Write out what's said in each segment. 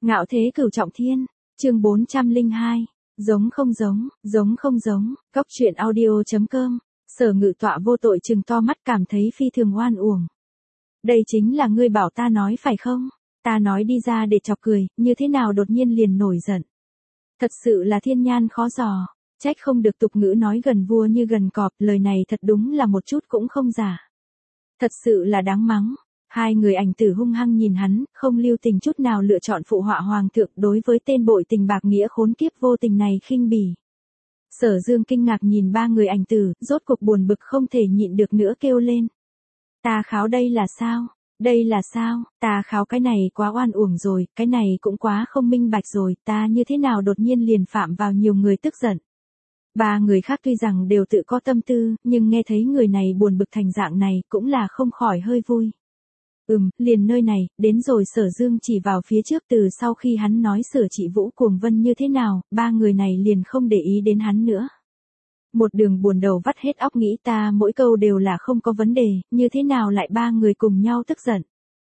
Ngạo thế cửu trọng thiên, chương 402, giống không giống, Cóc truyện audio.com, Sở Ngự Tọa vô tội trừng to mắt cảm thấy phi thường oan uổng. Đây chính là ngươi bảo ta nói phải không? Ta nói đi ra để chọc cười, như thế nào đột nhiên liền nổi giận. Thật sự là thiên nhan khó dò, trách không được tục ngữ nói gần vua như gần cọp, lời này thật đúng là một chút cũng không giả. Thật sự là đáng mắng. Hai người ảnh tử hung hăng nhìn hắn, không lưu tình chút nào lựa chọn phụ họa hoàng thượng đối với tên bội tình bạc nghĩa khốn kiếp vô tình này khinh bỉ. Sở Dương kinh ngạc nhìn ba người ảnh tử, rốt cuộc buồn bực không thể nhịn được nữa kêu lên. Ta kháo đây là sao? Đây là sao? Ta kháo cái này quá oan uổng rồi, cái này cũng quá không minh bạch rồi, ta như thế nào đột nhiên liền phạm vào nhiều người tức giận. Ba người khác tuy rằng đều tự có tâm tư, nhưng nghe thấy người này buồn bực thành dạng này cũng là không khỏi hơi vui. Liền nơi này, đến rồi. Sở Dương chỉ vào phía trước, từ sau khi hắn nói sửa trị Vũ Cuồng Vân như thế nào, ba người này liền không để ý đến hắn nữa. Một đường buồn đầu vắt hết óc nghĩ ta mỗi câu đều là không có vấn đề, như thế nào lại ba người cùng nhau tức giận.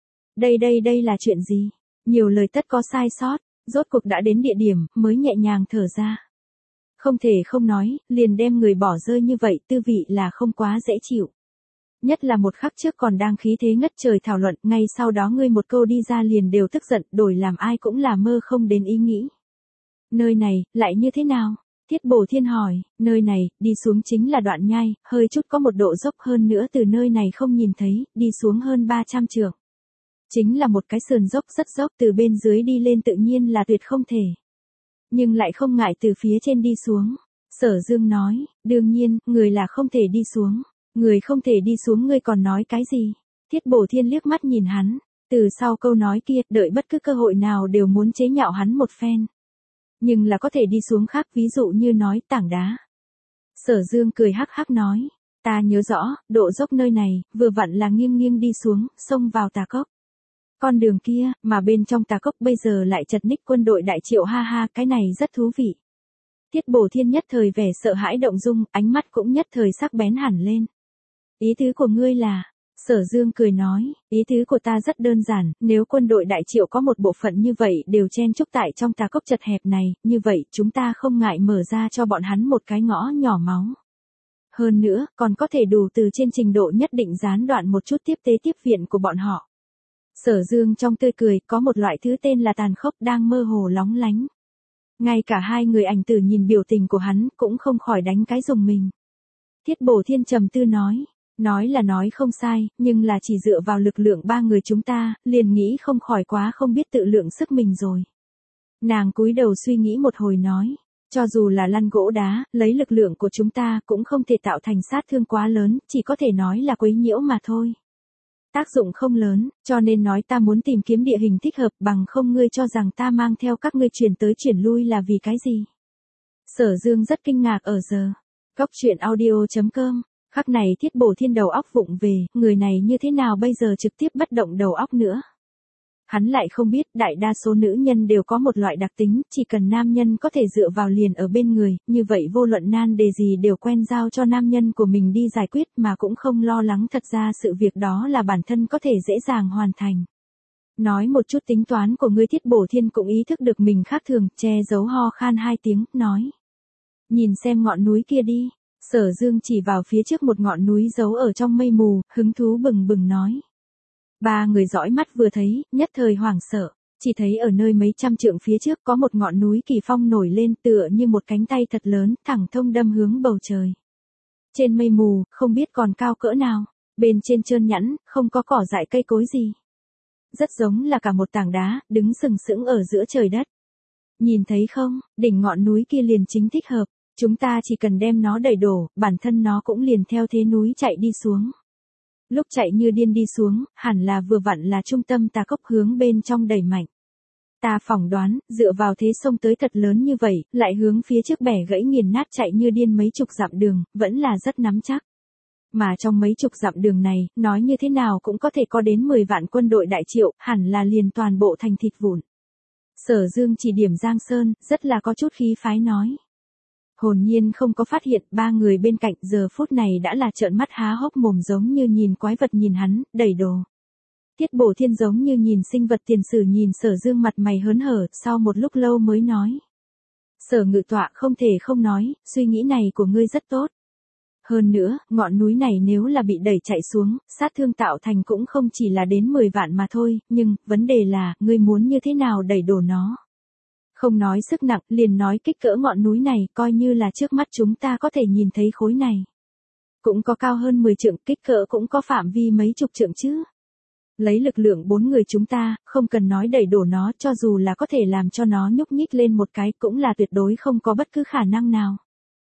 Đây là chuyện gì? Nhiều lời tất có sai sót, rốt cuộc đã đến địa điểm, mới nhẹ nhàng thở ra. Không thể không nói, liền đem người bỏ rơi như vậy, tư vị là không quá dễ chịu. Nhất là một khắc trước còn đang khí thế ngất trời thảo luận, ngay sau đó ngươi một câu đi ra liền đều tức giận, đổi làm ai cũng là mơ không đến ý nghĩ. Nơi này, lại như thế nào? Thiết Bổ Thiên hỏi, nơi này, đi xuống chính là đoạn nhai, hơi chút có một độ dốc hơn nữa từ nơi này không nhìn thấy, đi xuống hơn 300 trượng. Chính là một cái sườn dốc rất dốc, từ bên dưới đi lên tự nhiên là tuyệt không thể. Nhưng lại không ngại từ phía trên đi xuống. Sở Dương nói, đương nhiên, người là không thể đi xuống. Người không thể đi xuống ngươi còn nói cái gì? Thiết Bổ Thiên liếc mắt nhìn hắn, từ sau câu nói kia, đợi bất cứ cơ hội nào đều muốn chế nhạo hắn một phen. Nhưng là có thể đi xuống khác, ví dụ như nói tảng đá. Sở Dương cười hắc hắc nói, ta nhớ rõ, độ dốc nơi này, vừa vặn là nghiêng đi xuống, xông vào Tà Cốc. Con đường kia, mà bên trong Tà Cốc bây giờ lại chật ních quân đội Đại Triệu, ha ha, cái này rất thú vị. Thiết Bổ Thiên nhất thời vẻ sợ hãi động dung, ánh mắt cũng nhất thời sắc bén hẳn lên. Ý tứ của ngươi là, Sở Dương cười nói, ý tứ của ta rất đơn giản, nếu quân đội Đại Triệu có một bộ phận như vậy đều chen chúc tại trong Tà Cốc chật hẹp này, như vậy chúng ta không ngại mở ra cho bọn hắn một cái ngõ nhỏ máu. Hơn nữa, còn có thể đủ từ trên trình độ nhất định gián đoạn một chút tiếp tế tiếp viện của bọn họ. Sở Dương trong tươi cười có một loại thứ tên là tàn khốc đang mơ hồ lóng lánh. Ngay cả hai người ảnh tử nhìn biểu tình của hắn cũng không khỏi đánh cái rùng mình. Thiết Bổ Thiên trầm tư nói là nói không sai, nhưng là chỉ dựa vào lực lượng ba người chúng ta, liền nghĩ không khỏi quá không biết tự lượng sức mình rồi. Nàng cúi đầu suy nghĩ một hồi nói, cho dù là lăn gỗ đá, lấy lực lượng của chúng ta cũng không thể tạo thành sát thương quá lớn, chỉ có thể nói là quấy nhiễu mà thôi. Tác dụng không lớn, cho nên nói ta muốn tìm kiếm địa hình thích hợp, bằng không ngươi cho rằng ta mang theo các ngươi chuyển tới chuyển lui là vì cái gì? Sở Dương rất kinh ngạc ở giờ. Cóc truyện audio.com, khắc này Thiết Bổ Thiên đầu óc vụng về, người này như thế nào bây giờ trực tiếp bất động đầu óc nữa. Hắn lại không biết, đại đa số nữ nhân đều có một loại đặc tính, chỉ cần nam nhân có thể dựa vào liền ở bên người, như vậy vô luận nan đề gì đều quen giao cho nam nhân của mình đi giải quyết mà cũng không lo lắng, thật ra sự việc đó là bản thân có thể dễ dàng hoàn thành. Nói một chút tính toán của ngươi. Thiết Bổ Thiên cũng ý thức được mình khác thường, che giấu ho khan hai tiếng, nói. Nhìn xem ngọn núi kia đi. Sở Dương chỉ vào phía trước một ngọn núi giấu ở trong mây mù, hứng thú bừng bừng nói. Ba người dõi mắt vừa thấy, nhất thời hoảng sợ, chỉ thấy ở nơi mấy trăm trượng phía trước có một ngọn núi kỳ phong nổi lên tựa như một cánh tay thật lớn, thẳng thông đâm hướng bầu trời. Trên mây mù, không biết còn cao cỡ nào, bên trên trơn nhẵn, không có cỏ dại cây cối gì. Rất giống là cả một tảng đá, đứng sừng sững ở giữa trời đất. Nhìn thấy không, đỉnh ngọn núi kia liền chính thích hợp. Chúng ta chỉ cần đem nó đẩy đổ, bản thân nó cũng liền theo thế núi chạy đi xuống. Lúc chạy như điên đi xuống, hẳn là vừa vặn là trung tâm Tà Cốc hướng bên trong đẩy mạnh. Ta phỏng đoán, dựa vào thế sông tới thật lớn như vậy, lại hướng phía trước bẻ gãy nghiền nát chạy như điên mấy chục dặm đường, vẫn là rất nắm chắc. Mà trong mấy chục dặm đường này, nói như thế nào cũng có thể có đến 10 vạn quân đội Đại Triệu, hẳn là liền toàn bộ thành thịt vụn. Sở Dương chỉ điểm Giang Sơn, rất là có chút khí phái nói. Hồn nhiên không có phát hiện ba người bên cạnh giờ phút này đã là trợn mắt há hốc mồm giống như nhìn quái vật nhìn hắn, đẩy đồ. Tiết Bổ Thiên giống như nhìn sinh vật tiền sử nhìn Sở Dương mặt mày hớn hở, sau một lúc lâu mới nói. Sở Ngự Tọa không thể không nói, suy nghĩ này của ngươi rất tốt. Hơn nữa, ngọn núi này nếu là bị đẩy chạy xuống, sát thương tạo thành cũng không chỉ là đến 10 vạn mà thôi, nhưng, vấn đề là, ngươi muốn như thế nào đẩy đổ nó. Không nói sức nặng, liền nói kích cỡ ngọn núi này, coi như là trước mắt chúng ta có thể nhìn thấy khối này. Cũng có cao hơn 10 trượng, kích cỡ cũng có phạm vi mấy chục trượng chứ. Lấy lực lượng 4 người chúng ta, không cần nói đẩy đổ nó, cho dù là có thể làm cho nó nhúc nhích lên một cái, cũng là tuyệt đối không có bất cứ khả năng nào.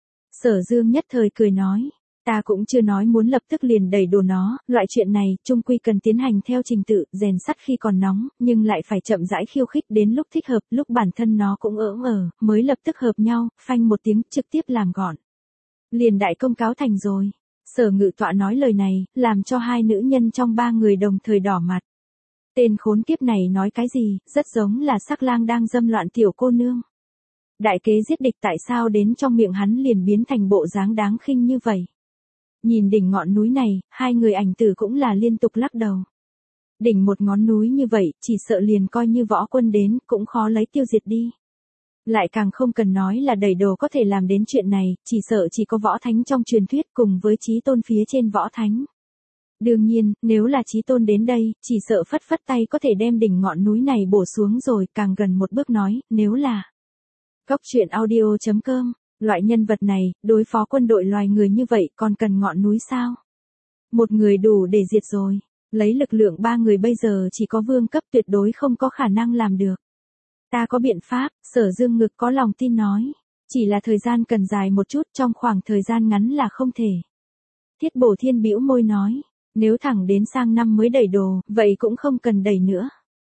Sở Dương nhất thời cười nói, ta cũng chưa nói muốn lập tức liền đẩy đổ nó, loại chuyện này, chung quy cần tiến hành theo trình tự, rèn sắt khi còn nóng, nhưng lại phải chậm rãi khiêu khích đến lúc thích hợp, lúc bản thân nó cũng mới lập tức hợp nhau, phanh một tiếng, trực tiếp làm gọn. Liền đại công cáo thành rồi. Sở Ngự Tọa nói lời này, làm cho hai nữ nhân trong ba người đồng thời đỏ mặt. Tên khốn kiếp này nói cái gì, rất giống là sắc lang đang dâm loạn tiểu cô nương. Đại kế giết địch tại sao đến trong miệng hắn liền biến thành bộ dáng đáng khinh như vậy. Nhìn đỉnh ngọn núi này, hai người ảnh tử cũng là liên tục lắc đầu. Đỉnh một ngón núi như vậy, chỉ sợ liền coi như võ quân đến, cũng khó lấy tiêu diệt đi. Lại càng không cần nói là đẩy đồ có thể làm đến chuyện này, chỉ sợ chỉ có võ thánh trong truyền thuyết cùng với chí tôn phía trên võ thánh. Đương nhiên, nếu là chí tôn đến đây, chỉ sợ phất phất tay có thể đem đỉnh ngọn núi này bổ xuống rồi, càng gần một bước nói, nếu là Cốc truyện audio.com, loại nhân vật này, đối phó quân đội loài người như vậy còn cần ngọn núi sao? Một người đủ để diệt rồi, lấy lực lượng ba người bây giờ chỉ có vương cấp tuyệt đối không có khả năng làm được. Ta có biện pháp, Sở Dương ngực có lòng tin nói. Chỉ là thời gian cần dài một chút, trong khoảng thời gian ngắn là không thể. Tiết Bổ Thiên bĩu môi nói. Nếu thẳng đến sang năm mới đẩy đồ, vậy cũng không cần đẩy nữa.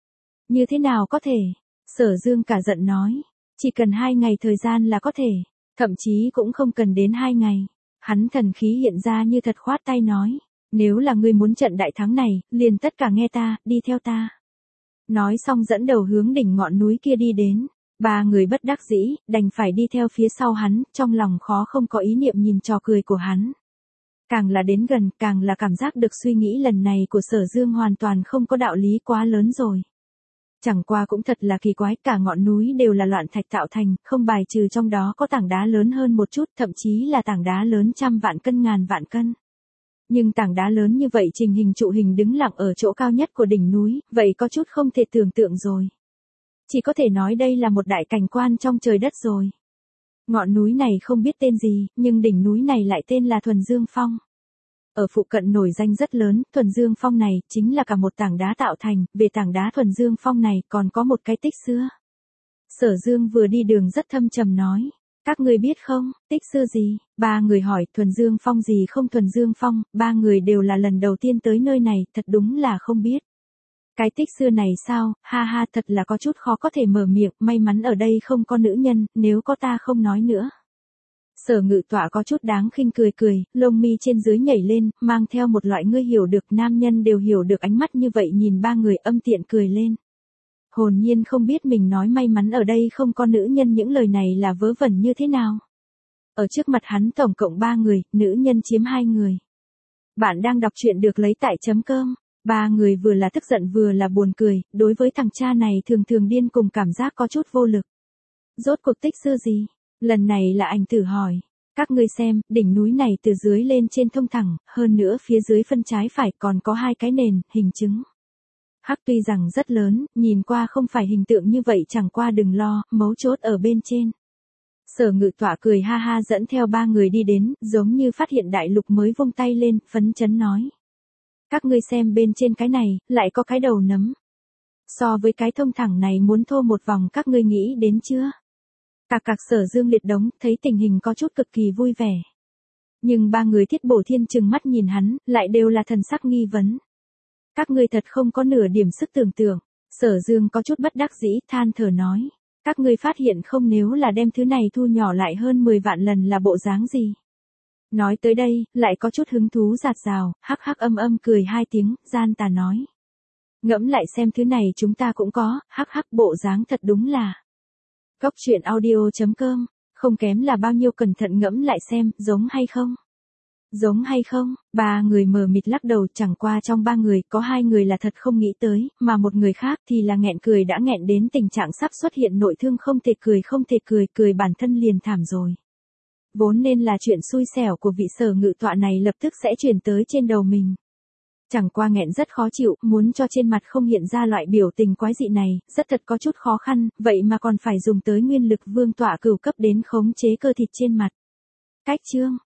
Như thế nào có thể? Sở Dương cả giận nói. Chỉ cần 2 ngày thời gian là có thể. Thậm chí cũng không cần đến 2 ngày. Hắn thần khí hiện ra như thật khoát tay nói. Nếu là ngươi muốn trận đại thắng này, liền tất cả nghe ta, đi theo ta. Nói xong dẫn đầu hướng đỉnh ngọn núi kia đi đến. Ba người bất đắc dĩ, đành phải đi theo phía sau hắn, trong lòng khó không có ý niệm nhìn trò cười của hắn. Càng là đến gần, càng là cảm giác được suy nghĩ lần này của Sở Dương hoàn toàn không có đạo lý quá lớn rồi. Chẳng qua cũng thật là kỳ quái, cả ngọn núi đều là loạn thạch tạo thành, không bài trừ trong đó có tảng đá lớn hơn một chút, thậm chí là tảng đá lớn trăm vạn cân ngàn vạn cân. Nhưng tảng đá lớn như vậy trình hình trụ hình đứng lặng ở chỗ cao nhất của đỉnh núi, vậy có chút không thể tưởng tượng rồi. Chỉ có thể nói đây là một đại cảnh quan trong trời đất rồi. Ngọn núi này không biết tên gì, nhưng đỉnh núi này lại tên là Thuần Dương Phong. Ở phụ cận nổi danh rất lớn, Thuần Dương Phong này chính là cả một tảng đá tạo thành, về tảng đá Thuần Dương Phong này còn có một cái tích xưa. Sở Dương vừa đi đường rất thâm trầm nói. Các người biết không, tích xưa gì? Ba người hỏi Thuần Dương Phong gì không Thuần Dương Phong, ba người đều là lần đầu tiên tới nơi này, thật đúng là không biết. Cái tích xưa này sao, ha ha thật là có chút khó có thể mở miệng, may mắn ở đây không có nữ nhân, nếu có ta không nói nữa. Sở Ngự Tọa có chút đáng khinh cười cười, lông mi trên dưới nhảy lên, mang theo một loại ngươi hiểu được nam nhân đều hiểu được ánh mắt như vậy nhìn ba người âm tiện cười lên. Hồn nhiên không biết mình nói may mắn ở đây không có nữ nhân những lời này là vớ vẩn như thế nào. Ở trước mặt hắn tổng cộng 3 người, nữ nhân chiếm 2 người. Bạn đang đọc truyện được lấy tại .com. Ba người vừa là tức giận vừa là buồn cười, đối với thằng cha này thường thường điên cùng cảm giác có chút vô lực. Rốt cuộc tích xưa gì? Lần này là ảnh tử hỏi. Các ngươi xem, đỉnh núi này từ dưới lên trên thông thẳng, hơn nữa phía dưới phân trái phải còn có 2 cái nền, hình chứng. Hắc tuy rằng rất lớn, nhìn qua không phải hình tượng như vậy chẳng qua đừng lo, mấu chốt ở bên trên. Sở Ngự Tọa cười ha ha dẫn theo 3 người đi đến, giống như phát hiện đại lục mới vung tay lên, phấn chấn nói. Các ngươi xem bên trên cái này, lại có cái đầu nấm. So với cái thông thẳng này muốn thô một vòng các ngươi nghĩ đến chưa? Cạc Sở Dương liệt đống, thấy tình hình có chút cực kỳ vui vẻ. Nhưng 3 người Thiết Bổ Thiên trừng mắt nhìn hắn, lại đều là thần sắc nghi vấn. Các ngươi thật không có nửa điểm sức tưởng tượng. Sở Dương có chút bất đắc dĩ, than thở nói. Các ngươi phát hiện không nếu là đem thứ này thu nhỏ lại hơn 10 vạn lần là bộ dáng gì? Nói tới đây, lại có chút hứng thú giạt rào, hắc hắc âm cười 2 tiếng, gian tà nói. Ngẫm lại xem thứ này chúng ta cũng có, hắc hắc bộ dáng thật đúng là. Cốc truyện audio.com, không kém là bao nhiêu cẩn thận ngẫm lại xem, giống hay không? Giống hay không? Ba người mờ mịt lắc đầu, chẳng qua trong ba người có hai người là thật không nghĩ tới, mà một người khác thì là nghẹn cười đã nghẹn đến tình trạng sắp xuất hiện nội thương không thể cười, cười bản thân liền thảm rồi. Vốn nên là chuyện xui xẻo của vị Sở Ngự Tọa này lập tức sẽ chuyển tới trên đầu mình. Chẳng qua nghẹn rất khó chịu, muốn cho trên mặt không hiện ra loại biểu tình quái dị này, rất thật có chút khó khăn, vậy mà còn phải dùng tới nguyên lực vương tọa cửu cấp đến khống chế cơ thịt trên mặt. Cách chương